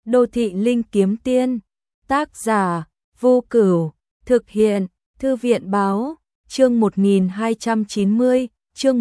Đô thị linh kiếm tiên, tác giả, Vô Cửu, thực hiện, Thư viện báo, chương 1290, chương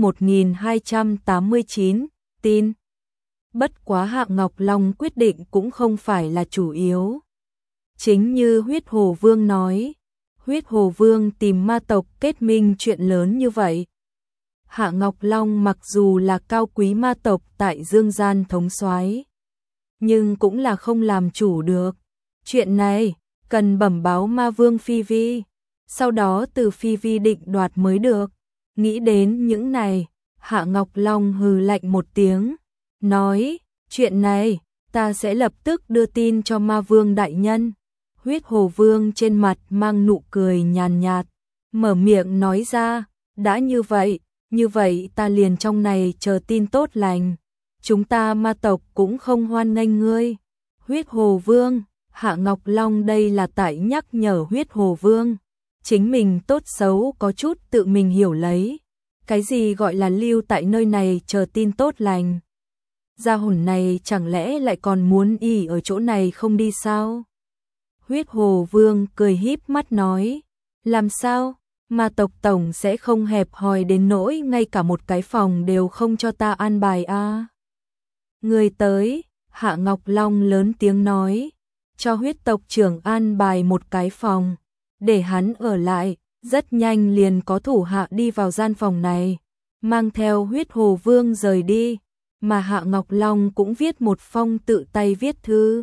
1289, tin. Bất quá Hạ Ngọc Long quyết định cũng không phải là chủ yếu. Chính như Huyết Hồ Vương nói, Huyết Hồ Vương tìm ma tộc kết minh chuyện lớn như vậy. Hạ Ngọc Long mặc dù là cao quý ma tộc tại Dương Gian thống soái, nhưng cũng là không làm chủ được. Chuyện này cần bẩm báo Ma Vương Phi Vi, sau đó từ Phi Vi định đoạt mới được. Nghĩ đến những này, Hạ Ngọc Long hừ lạnh một tiếng, nói, chuyện này ta sẽ lập tức đưa tin cho Ma Vương đại nhân. Huyết Hồ Vương trên mặt mang nụ cười nhàn nhạt, mở miệng nói ra, đã như vậy ta liền trong này chờ tin tốt lành. Chúng ta ma tộc cũng không hoan nghênh ngươi. Huyết Hồ Vương, Hạ Ngọc Long đây là tại nhắc nhở Huyết Hồ Vương. Chính mình tốt xấu có chút tự mình hiểu lấy. Cái gì gọi là lưu tại nơi này chờ tin tốt lành? Gia hồn này chẳng lẽ lại còn muốn ỉ ở chỗ này không đi sao? Huyết Hồ Vương cười híp mắt nói, làm sao? Ma tộc tổng sẽ không hẹp hòi đến nỗi ngay cả một cái phòng đều không cho ta an bài a. Người tới, Hạ Ngọc Long lớn tiếng nói, cho huyết tộc trưởng an bài một cái phòng, để hắn ở lại, rất nhanh liền có thủ hạ đi vào gian phòng này, mang theo Huyết Hồ Vương rời đi, mà Hạ Ngọc Long cũng viết một phong tự tay viết thư.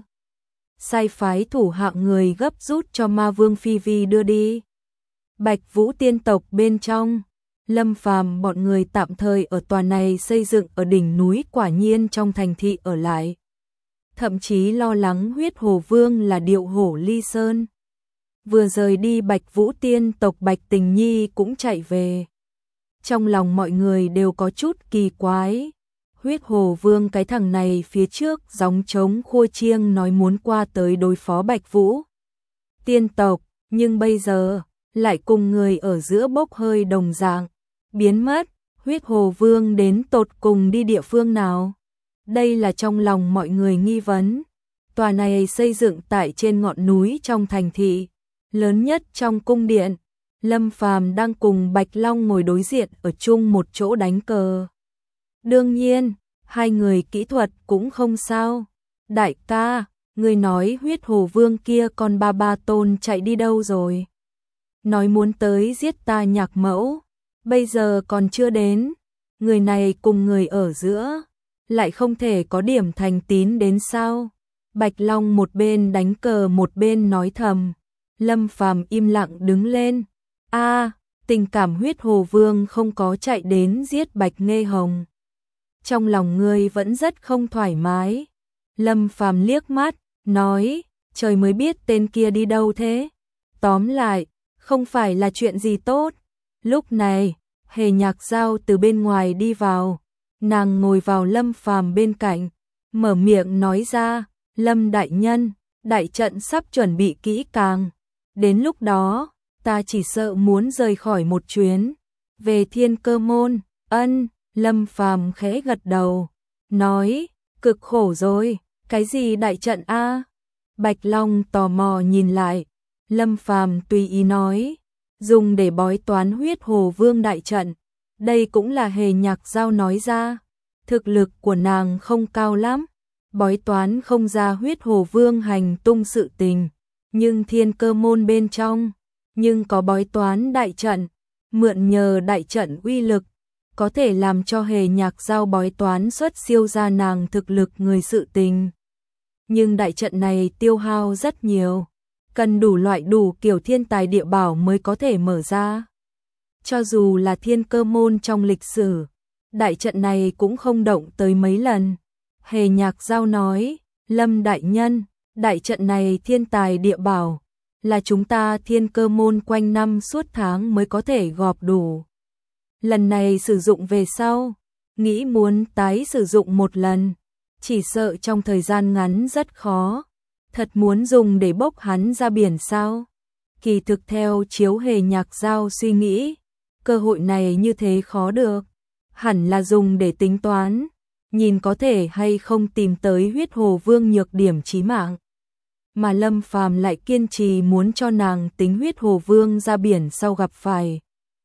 Sai phái thủ hạ người gấp rút cho Ma Vương Phi Vi đưa đi. Bạch Vũ tiên tộc bên trong, Lâm Phàm bọn người tạm thời ở tòa này xây dựng ở đỉnh núi Quả Nhiên trong thành thị ở lại. Thậm chí lo lắng Huyết Hồ Vương là điệu hổ ly sơn. Vừa rời đi Bạch Vũ tiên tộc Bạch Tình Nhi cũng chạy về. Trong lòng mọi người đều có chút kỳ quái. Huyết Hồ Vương cái thằng này phía trước gióng trống khua chiêng nói muốn qua tới đối phó Bạch Vũ tiên tộc, nhưng bây giờ lại cùng người ở giữa bốc hơi đồng dạng, biến mất. Huyết Hồ Vương đến tột cùng đi địa phương nào? Đây là trong lòng mọi người nghi vấn. Tòa này xây dựng tại trên ngọn núi trong thành thị, lớn nhất trong cung điện. Lâm Phàm đang cùng Bạch Long ngồi đối diện ở chung một chỗ đánh cờ. Đương nhiên, hai người kỹ thuật cũng không sao. Đại ca, người nói Huyết Hồ Vương kia con ba tôn chạy đi đâu rồi? Nói muốn tới giết ta Nhạc Mẫu, bây giờ còn chưa đến. Người này cùng người ở giữa, lại không thể có điểm thành tín đến sao? Bạch Long một bên đánh cờ một bên nói thầm. Lâm Phàm im lặng đứng lên. Tình cảm Huyết Hồ Vương không có chạy đến giết Bạch Nghê Hồng. Trong lòng ngươi vẫn rất không thoải mái. Lâm Phàm liếc mắt, nói, trời mới biết tên kia đi đâu thế. Tóm lại, không phải là chuyện gì tốt. Lúc này, Hề Nhạc Giao từ bên ngoài đi vào. Nàng ngồi vào Lâm Phàm bên cạnh, mở miệng nói ra, Lâm đại nhân, đại trận sắp chuẩn bị kỹ càng. Đến lúc đó, ta chỉ sợ muốn rời khỏi một chuyến. Về Thiên Cơ Môn, Lâm Phàm khẽ gật đầu, nói, cực khổ rồi, cái gì đại trận a? Bạch Long tò mò nhìn lại, Lâm Phàm tùy ý nói, dùng để bói toán Huyết Hồ Vương đại trận. Đây cũng là Hề Nhạc Giao nói ra, thực lực của nàng không cao lắm, bói toán không ra Huyết Hồ Vương hành tung sự tình, nhưng Thiên Cơ Môn bên trong, nhưng có bói toán đại trận, mượn nhờ đại trận uy lực, có thể làm cho Hề Nhạc Giao bói toán xuất siêu ra nàng thực lực người sự tình. Nhưng đại trận này tiêu hao rất nhiều, cần đủ kiểu thiên tài địa bảo mới có thể mở ra. Cho dù là Thiên Cơ Môn trong lịch sử, đại trận này cũng không động tới mấy lần. Hề Nhạc Giao nói, Lâm đại nhân, đại trận này thiên tài địa bảo, là chúng ta Thiên Cơ Môn quanh năm suốt tháng mới có thể gọp đủ. Lần này sử dụng về sau, nghĩ muốn tái sử dụng một lần, chỉ sợ trong thời gian ngắn rất khó. Thật muốn dùng để bốc hắn ra biển sao? Kỳ thực theo chiếu Hề Nhạc Giao suy nghĩ, cơ hội này như thế khó được, hẳn là dùng để tính toán. nhìn có thể hay không tìm tới huyết hồ vương nhược điểm chí mạng. Mà Lâm Phàm lại kiên trì muốn cho nàng tính huyết hồ vương ra biển sau gặp phải.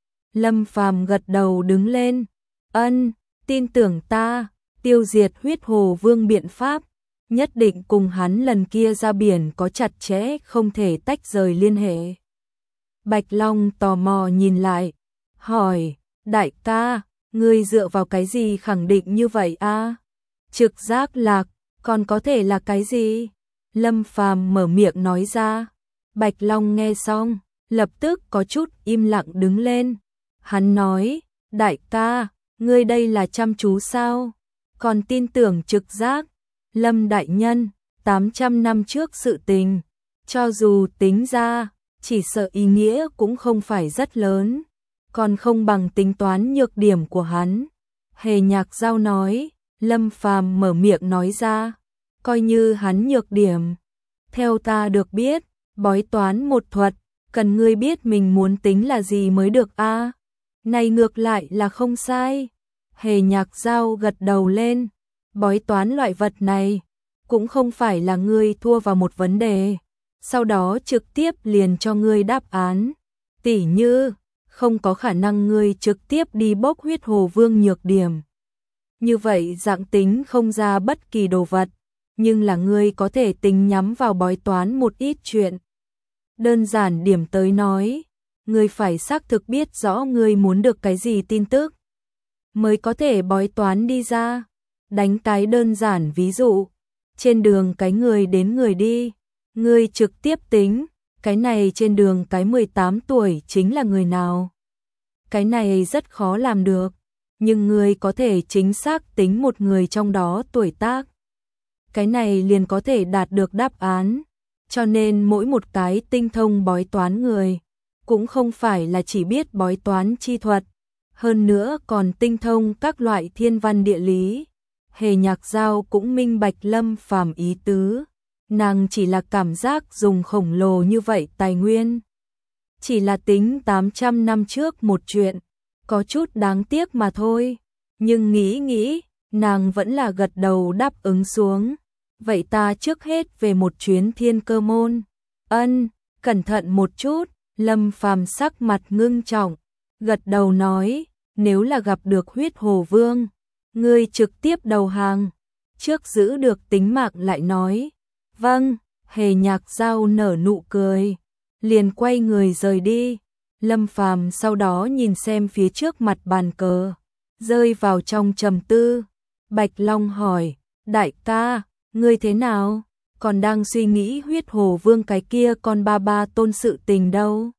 Lâm Phàm gật đầu đứng lên, ân, tin tưởng ta, tiêu diệt huyết hồ vương biện pháp, nhất định cùng hắn lần kia ra biển có chặt chẽ không thể tách rời liên hệ. Bạch Long tò mò nhìn lại, hỏi, đại ca, ngươi dựa vào cái gì khẳng định như vậy a? Trực giác lạc, còn có thể là cái gì? Lâm Phàm mở miệng nói ra. Bạch Long nghe xong, lập tức có chút im lặng đứng lên. Hắn nói, đại ca, ngươi đây là chăm chú sao? Còn tin tưởng trực giác? Lâm đại nhân, 800 năm trước sự tình, cho dù tính ra, chỉ sợ ý nghĩa cũng không phải rất lớn, còn không bằng tính toán nhược điểm của hắn. Hề Nhạc Giao nói, Lâm Phàm mở miệng nói ra, coi như hắn nhược điểm. Theo ta được biết, bói toán một thuật, cần ngươi biết mình muốn tính là gì mới được a. Này ngược lại là không sai. Hề Nhạc Giao gật đầu lên, bói toán loại vật này, cũng không phải là ngươi thua vào một vấn đề, sau đó trực tiếp liền cho ngươi đáp án. Tỉ như, không có khả năng ngươi trực tiếp đi bốc huyết hồ vương nhược điểm. Như vậy dạng tính không ra bất kỳ đồ vật, nhưng là ngươi có thể tính nhắm vào bói toán một ít chuyện. Đơn giản điểm tới nói, ngươi phải xác thực biết rõ ngươi muốn được cái gì tin tức, mới có thể bói toán đi ra. Đánh cái đơn giản ví dụ, trên đường cái người đến người đi, ngươi trực tiếp tính, cái này trên đường cái 18 tuổi chính là người nào. Cái này rất khó làm được, nhưng ngươi có thể chính xác tính một người trong đó tuổi tác. Cái này liền có thể đạt được đáp án, cho nên mỗi một cái tinh thông bói toán người, cũng không phải là chỉ biết bói toán chi thuật, hơn nữa còn tinh thông các loại thiên văn địa lý. Hề Nhạc Giao cũng minh bạch Lâm Phàm ý tứ, nàng chỉ là cảm giác dùng khổng lồ như vậy tài nguyên. Chỉ là tính 800 năm trước một chuyện, có chút đáng tiếc mà thôi, nhưng nghĩ, nàng vẫn là gật đầu đáp ứng xuống. Vậy ta trước hết về một chuyến Thiên Cơ Môn. Ân, cẩn thận một chút. Lâm Phàm sắc mặt ngưng trọng, gật đầu nói, nếu là gặp được huyết hồ vương, ngươi trực tiếp đầu hàng, trước giữ được tính mạng lại nói. Vâng. Hề Nhạc Giao nở nụ cười, liền quay người rời đi. Lâm Phàm sau đó nhìn xem phía trước mặt bàn cờ, rơi vào trong trầm tư. Bạch Long hỏi, đại ca, ngươi thế nào? Còn đang suy nghĩ huyết hồ vương cái kia con ba tôn sự tình đâu?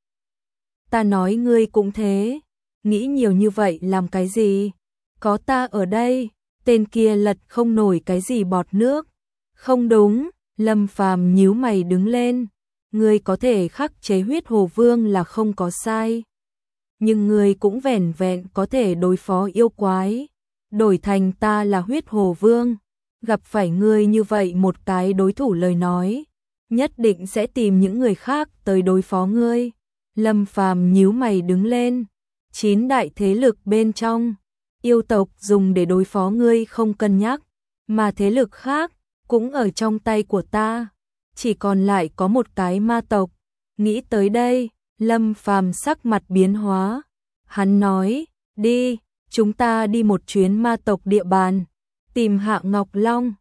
Ta nói ngươi cũng thế, nghĩ nhiều như vậy làm cái gì? Có ta ở đây, tên kia lật không nổi cái gì bọt nước. Không đúng. Lâm Phàm nhíu mày đứng lên, ngươi có thể khắc chế huyết hồ vương là không có sai, nhưng ngươi cũng vẻn vẹn có thể đối phó yêu quái, đổi thành ta là huyết hồ vương, gặp phải ngươi như vậy một cái đối thủ lời nói, nhất định sẽ tìm những người khác tới đối phó ngươi. Lâm Phàm nhíu mày đứng lên, 9 đại thế lực bên trong, yêu tộc dùng để đối phó ngươi không cân nhắc, mà thế lực khác cũng ở trong tay của ta, chỉ còn lại có một cái ma tộc. Nghĩ tới đây, Lâm Phàm sắc mặt biến hóa. Hắn nói, đi, chúng ta đi một chuyến ma tộc địa bàn, tìm Hạ Ngọc Long.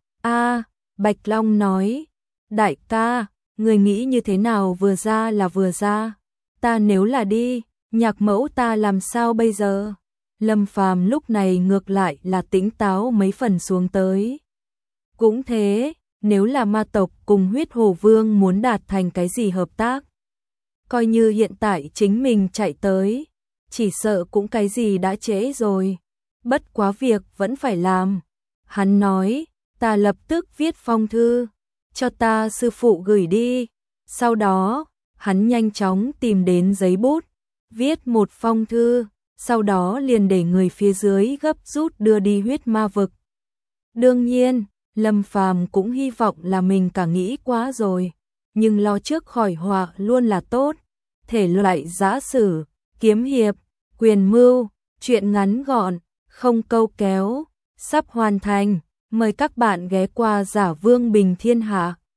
Bạch Long nói, đại ca, người nghĩ như thế nào vừa ra là vừa ra, ta nếu là đi, nhạc mẫu ta làm sao bây giờ? Lâm Phàm lúc này ngược lại là tỉnh táo mấy phần xuống tới. Cũng thế, nếu là ma tộc cùng huyết hồ vương muốn đạt thành cái gì hợp tác, coi như hiện tại chính mình chạy tới, chỉ sợ cũng cái gì đã trễ rồi, bất quá việc vẫn phải làm. Hắn nói, ta lập tức viết phong thư, cho ta sư phụ gửi đi. Sau đó, hắn nhanh chóng tìm đến giấy bút, viết một phong thư, sau đó liền để người phía dưới gấp rút đưa đi huyết ma vực. Đương nhiên, Lâm Phàm cũng hy vọng là mình cả nghĩ quá rồi, nhưng lo trước khỏi họa luôn là tốt. Thể loại giã sử, kiếm hiệp, quyền mưu, truyện ngắn gọn, không câu kéo, sắp hoàn thành. Mời các bạn ghé qua Giả Vương Bình Thiên Hạ.